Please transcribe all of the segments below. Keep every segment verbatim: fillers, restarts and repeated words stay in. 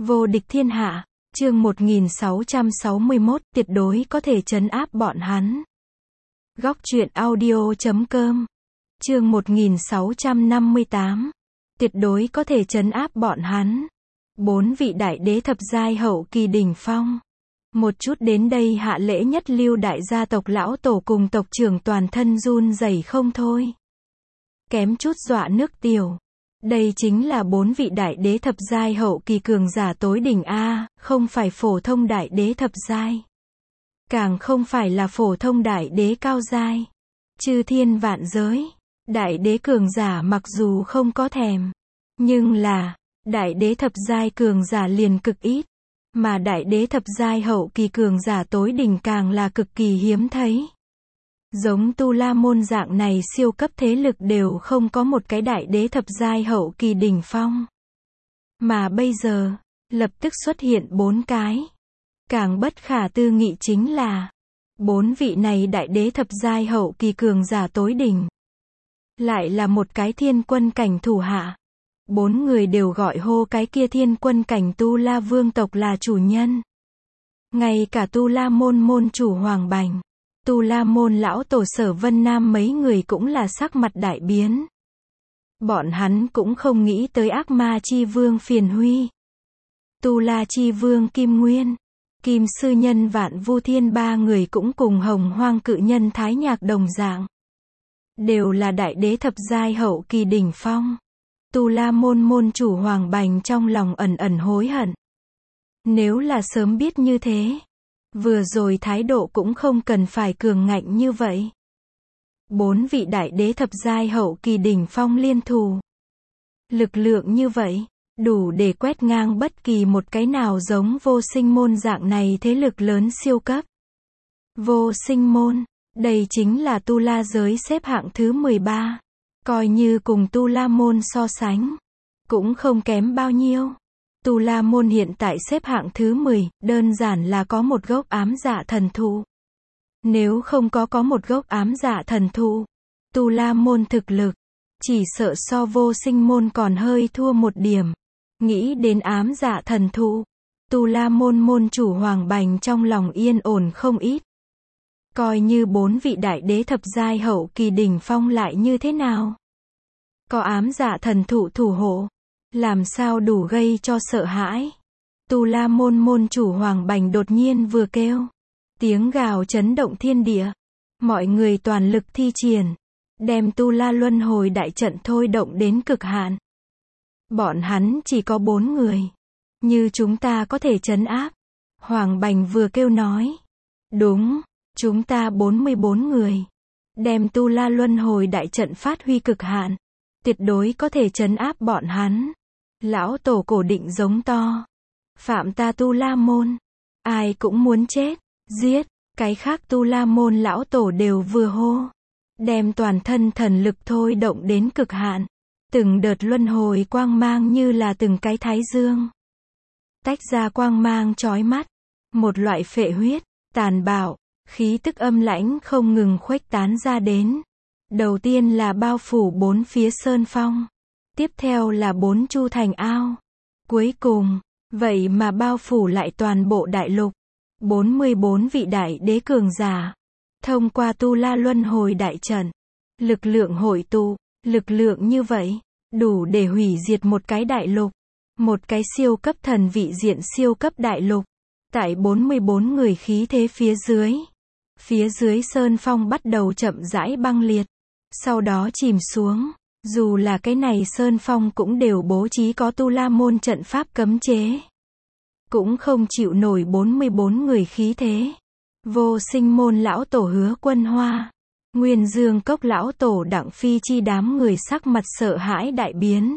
Vô địch thiên hạ, chương một nghìn sáu trăm sáu mươi mốt, tuyệt đối có thể trấn áp bọn hắn. Góc truyện audio chấm com, chương một nghìn sáu trăm năm mươi tám, tuyệt đối có thể trấn áp bọn hắn. Bốn vị đại đế thập giai hậu kỳ đỉnh phong. Một chút đến đây hạ lễ nhất lưu đại gia tộc lão tổ cùng tộc trưởng toàn thân run rẩy không thôi. Kém chút dọa nước tiểu. Đây chính là bốn vị đại đế thập giai hậu kỳ cường giả tối đỉnh A, không phải phổ thông đại đế thập giai. Càng không phải là phổ thông đại đế cao giai. Chư thiên vạn giới, đại đế cường giả mặc dù không có thèm, nhưng là, đại đế thập giai cường giả liền cực ít, mà đại đế thập giai hậu kỳ cường giả tối đỉnh càng là cực kỳ hiếm thấy. Giống Tu La Môn dạng này siêu cấp thế lực đều không có một cái đại đế thập giai hậu kỳ đỉnh phong. Mà bây giờ, lập tức xuất hiện bốn cái. Càng bất khả tư nghị chính là, bốn vị này đại đế thập giai hậu kỳ cường giả tối đỉnh. Lại là một cái thiên quân cảnh thủ hạ. Bốn người đều gọi hô cái kia thiên quân cảnh Tu La vương tộc là chủ nhân. Ngay cả Tu La Môn môn chủ Hoàng Bành, Tu La Môn lão tổ Sở Vân Nam mấy người cũng là sắc mặt đại biến. Bọn hắn cũng không nghĩ tới ác ma chi vương Phiền Huy, Tu La chi vương Kim Nguyên, Kim Sư Nhân Vạn Vu Thiên ba người cũng cùng Hồng Hoang cự nhân Thái Nhạc đồng dạng. Đều là đại đế thập giai hậu kỳ đỉnh phong. Tu La Môn môn chủ Hoàng Bành trong lòng ẩn ẩn hối hận. Nếu là sớm biết như thế, vừa rồi thái độ cũng không cần phải cường ngạnh như vậy. Bốn vị đại đế thập giai hậu kỳ đỉnh phong liên thủ. Lực lượng như vậy, đủ để quét ngang bất kỳ một cái nào giống Vô Sinh Môn dạng này thế lực lớn siêu cấp. Vô Sinh Môn, đây chính là Tu La giới xếp hạng thứ mười ba. Coi như cùng Tu La Môn so sánh, cũng không kém bao nhiêu. Tu La Môn hiện tại xếp hạng thứ mười, đơn giản là có một gốc ám dạ thần thụ. Nếu không có có một gốc ám dạ thần thụ, Tu La Môn thực lực, chỉ sợ so Vô Sinh Môn còn hơi thua một điểm. Nghĩ đến ám dạ thần thụ, Tu La Môn môn chủ Hoàng Bành trong lòng yên ổn không ít. Coi như bốn vị đại đế thập giai hậu kỳ đỉnh phong lại như thế nào? Có ám dạ thần thụ thủ hộ, làm sao đủ gây cho sợ hãi? Tu La Môn môn chủ Hoàng Bành đột nhiên vừa kêu, tiếng gào chấn động thiên địa. Mọi người toàn lực thi triển, đem Tu La Luân Hồi đại trận thôi động đến cực hạn. Bọn hắn chỉ có bốn người, như chúng ta có thể trấn áp. Hoàng Bành vừa kêu nói, đúng, chúng ta bốn mươi bốn người, đem Tu La Luân Hồi đại trận phát huy cực hạn, tuyệt đối có thể trấn áp bọn hắn. Lão tổ cổ định giống to, phạm ta Tu La Môn, ai cũng muốn chết, giết. Cái khác Tu La Môn lão tổ đều vừa hô, đem toàn thân thần lực thôi động đến cực hạn. Từng đợt luân hồi quang mang như là từng cái thái dương, tách ra quang mang chói mắt. Một loại phệ huyết, tàn bạo, khí tức âm lãnh không ngừng khuếch tán ra đến. Đầu tiên là bao phủ bốn phía sơn phong, tiếp theo là bốn chu thành ao, cuối cùng, vậy mà bao phủ lại toàn bộ đại lục. bốn mươi bốn vị đại đế cường giả, thông qua Tu La Luân Hồi đại trận, lực lượng hội tụ, lực lượng như vậy, đủ để hủy diệt một cái đại lục, một cái siêu cấp thần vị diện siêu cấp đại lục. Tại bốn mươi bốn người khí thế phía dưới, phía dưới sơn phong bắt đầu chậm rãi băng liệt, sau đó chìm xuống. Dù là cái này sơn phong cũng đều bố trí có Tu La Môn trận pháp cấm chế, cũng không chịu nổi bốn mươi bốn người khí thế. Vô Sinh Môn lão tổ Hứa Quân Hoa, Nguyên Dương Cốc lão tổ Đặng Phi Chi đám người sắc mặt sợ hãi đại biến,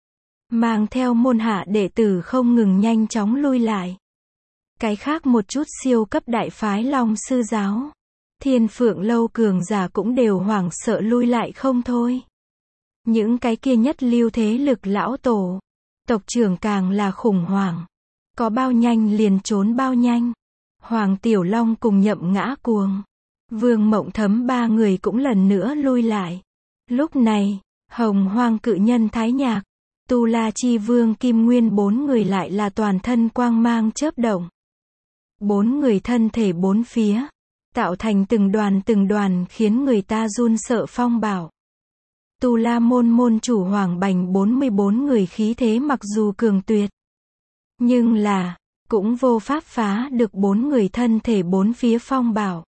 mang theo môn hạ đệ tử không ngừng nhanh chóng lui lại. Cái khác một chút siêu cấp đại phái Long Sư giáo, Thiên Phượng lâu cường giả cũng đều hoảng sợ lui lại không thôi. Những cái kia nhất lưu thế lực lão tổ, tộc trưởng càng là khủng hoảng, có bao nhanh liền trốn bao nhanh. Hoàng Tiểu Long cùng Nhậm Ngã Cuồng, Vương Mộng Thấm ba người cũng lần nữa lui lại. Lúc này, Hồng Hoang cự nhân Thái Nhạc, Tu La Chi Vương Kim Nguyên bốn người lại là toàn thân quang mang chớp động. Bốn người thân thể bốn phía, tạo thành từng đoàn từng đoàn khiến người ta run sợ phong bảo. Tu La môn môn chủ Hoàng Bành bốn mươi bốn người khí thế mặc dù cường tuyệt, nhưng là, cũng vô pháp phá được bốn người thân thể bốn phía phong bảo.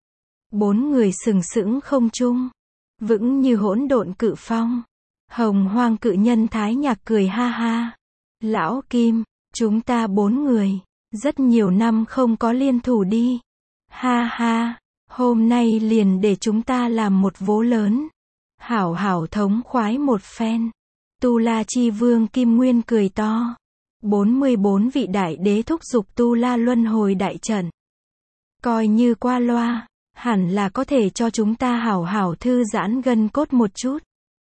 Bốn người sừng sững không trung, vững như hỗn độn cự phong. Hồng Hoang cự nhân Thái Nhạc cười ha ha. Lão Kim, chúng ta bốn người, rất nhiều năm không có liên thủ đi. Ha ha, hôm nay liền để chúng ta làm một vố lớn. Hảo hảo thống khoái một phen. Tu La Chi Vương Kim Nguyên cười to. bốn mươi bốn vị đại đế thúc giục Tu La luân hồi đại trận. Coi như qua loa, hẳn là có thể cho chúng ta hảo hảo thư giãn gân cốt một chút.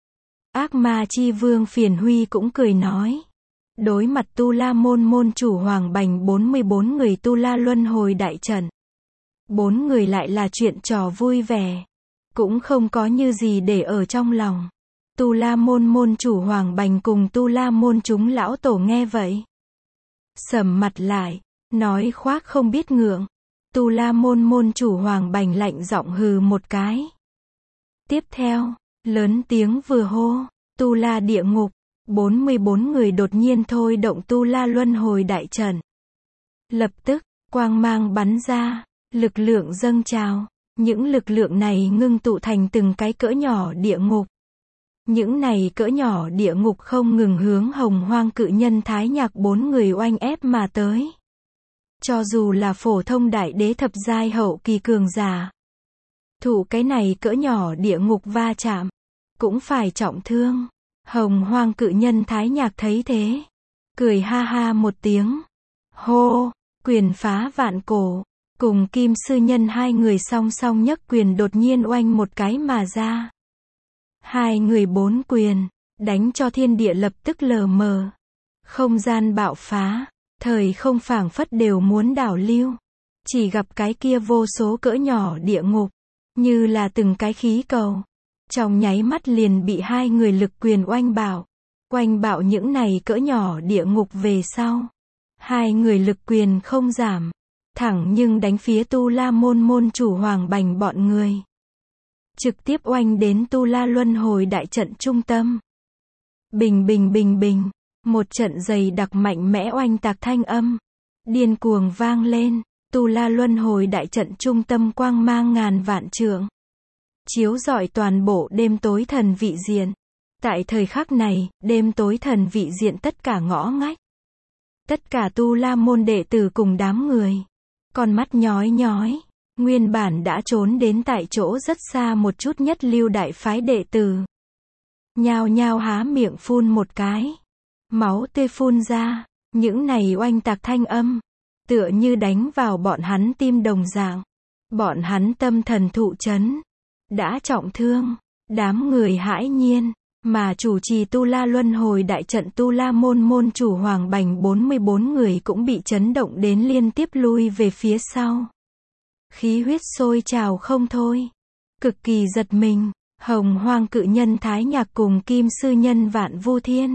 Ác Ma Chi Vương Phiền Huy cũng cười nói. Đối mặt Tu La môn môn chủ Hoàng Bành bốn mươi bốn người Tu La luân hồi đại trận. Bốn người lại là chuyện trò vui vẻ. Cũng không có như gì để ở trong lòng. Tu La môn môn chủ Hoàng Bành cùng Tu La môn chúng lão tổ nghe vậy. Sầm mặt lại, nói khoác không biết ngượng. Tu La môn môn chủ Hoàng Bành lạnh giọng hừ một cái. Tiếp theo, lớn tiếng vừa hô, Tu La địa ngục, bốn mươi bốn người đột nhiên thôi động Tu La luân hồi đại trận. Lập tức, quang mang bắn ra, lực lượng dâng trào, những lực lượng này ngưng tụ thành từng cái cỡ nhỏ địa ngục. Những này cỡ nhỏ địa ngục không ngừng hướng Hồng Hoang cự nhân Thái Nhạc bốn người oanh ép mà tới. Cho dù là phổ thông đại đế thập giai hậu kỳ cường giả, thủ cái này cỡ nhỏ địa ngục va chạm, cũng phải trọng thương. Hồng Hoang cự nhân Thái Nhạc thấy thế, cười ha ha một tiếng. Hô, quyền phá vạn cổ, cùng Kim Sư Nhân hai người song song nhấc quyền đột nhiên oanh một cái mà ra. Hai người bốn quyền, đánh cho thiên địa lập tức lờ mờ. Không gian bạo phá, thời không phảng phất đều muốn đảo lưu. Chỉ gặp cái kia vô số cỡ nhỏ địa ngục, như là từng cái khí cầu. Trong nháy mắt liền bị hai người lực quyền oanh bạo. Oanh bạo những này cỡ nhỏ địa ngục về sau. Hai người lực quyền không giảm. Thẳng nhưng đánh phía Tu La môn môn chủ Hoàng Bành bọn người. Trực tiếp oanh đến Tu La luân hồi đại trận trung tâm. Bình bình bình bình. Một trận dày đặc mạnh mẽ oanh tạc thanh âm. Điên cuồng vang lên. Tu La luân hồi đại trận trung tâm quang mang ngàn vạn trượng. Chiếu rọi toàn bộ đêm tối thần vị diện. Tại thời khắc này, đêm tối thần vị diện tất cả ngõ ngách. Tất cả Tu La môn đệ tử cùng đám người. Con mắt nhói nhói. Nguyên bản đã trốn đến tại chỗ rất xa một chút nhất lưu đại phái đệ tử. Nhao nhao há miệng phun một cái. Máu tươi phun ra. Những này oanh tạc thanh âm. Tựa như đánh vào bọn hắn tim đồng dạng. Bọn hắn tâm thần thụ chấn. Đã trọng thương. Đám người hãi nhiên. Mà chủ trì Tu La luân hồi đại trận Tu La môn môn chủ Hoàng Bành bốn mươi bốn người cũng bị chấn động đến liên tiếp lui về phía sau. Khí huyết sôi trào không thôi. Cực kỳ giật mình. Hồng Hoang cự nhân Thái Nhạc cùng Kim Sư Nhân Vạn Vu Thiên.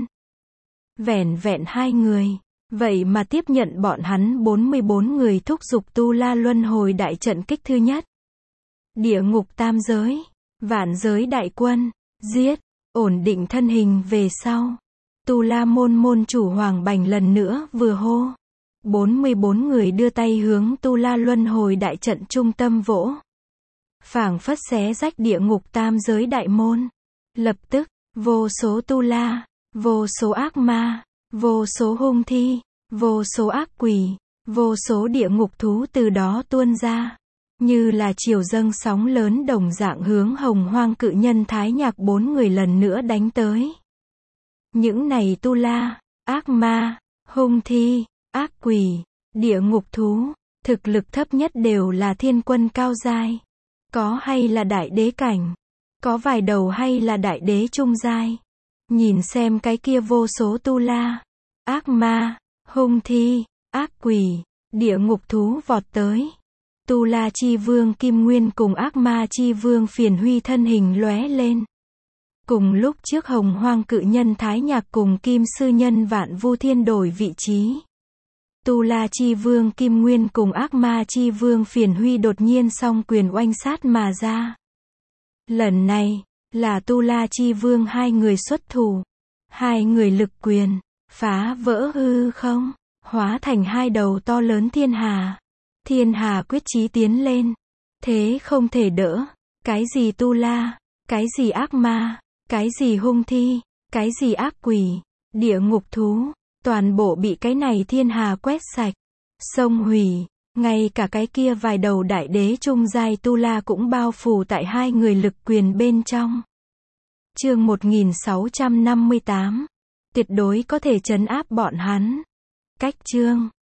Vẻn vẹn hai người. Vậy mà tiếp nhận bọn hắn bốn mươi bốn người thúc giục Tu La luân hồi đại trận kích thứ nhất. Địa ngục tam giới. Vạn giới đại quân. Giết. Ổn định thân hình về sau. Tu La môn môn chủ Hoàng Bành lần nữa vừa hô. bốn mươi bốn người đưa tay hướng Tu La luân hồi đại trận trung tâm vỗ. Phảng phất xé rách địa ngục tam giới đại môn. Lập tức, vô số Tu La, vô số ác ma, vô số hung thi, vô số ác quỷ, vô số địa ngục thú từ đó tuôn ra. Như là triều dâng sóng lớn đồng dạng hướng Hồng Hoang cự nhân Thái Nhạc bốn người lần nữa đánh tới. Những này Tu La, ác ma, hung thi, ác quỷ, địa ngục thú, thực lực thấp nhất đều là thiên quân cao giai. Có hay là đại đế cảnh. Có vài đầu hay là đại đế trung giai. Nhìn xem cái kia vô số Tu La, ác ma, hung thi, ác quỷ, địa ngục thú vọt tới. Tu La Chi Vương Kim Nguyên cùng ác ma Chi Vương Phiền Huy thân hình lóe lên. Cùng lúc trước Hồng Hoang cự nhân Thái Nhạc cùng Kim Sư Nhân Vạn Vu Thiên đổi vị trí. Tu La Chi Vương Kim Nguyên cùng Ác Ma Chi Vương Phiền Huy đột nhiên song quyền oanh sát mà ra. Lần này, là Tu La Chi Vương hai người xuất thủ. Hai người lực quyền, phá vỡ hư không, hóa thành hai đầu to lớn thiên hà. Thiên hà quyết chí tiến lên. Thế không thể đỡ. Cái gì Tu La, cái gì ác ma, cái gì hung thi, cái gì ác quỷ, địa ngục thú, toàn bộ bị cái này thiên hà quét sạch, xông hủy, ngay cả cái kia vài đầu đại đế trung giai Tu La cũng bao phủ tại hai người lực quyền bên trong. Chương một nghìn sáu trăm năm mươi tám. Tuyệt đối có thể trấn áp bọn hắn. Cách chương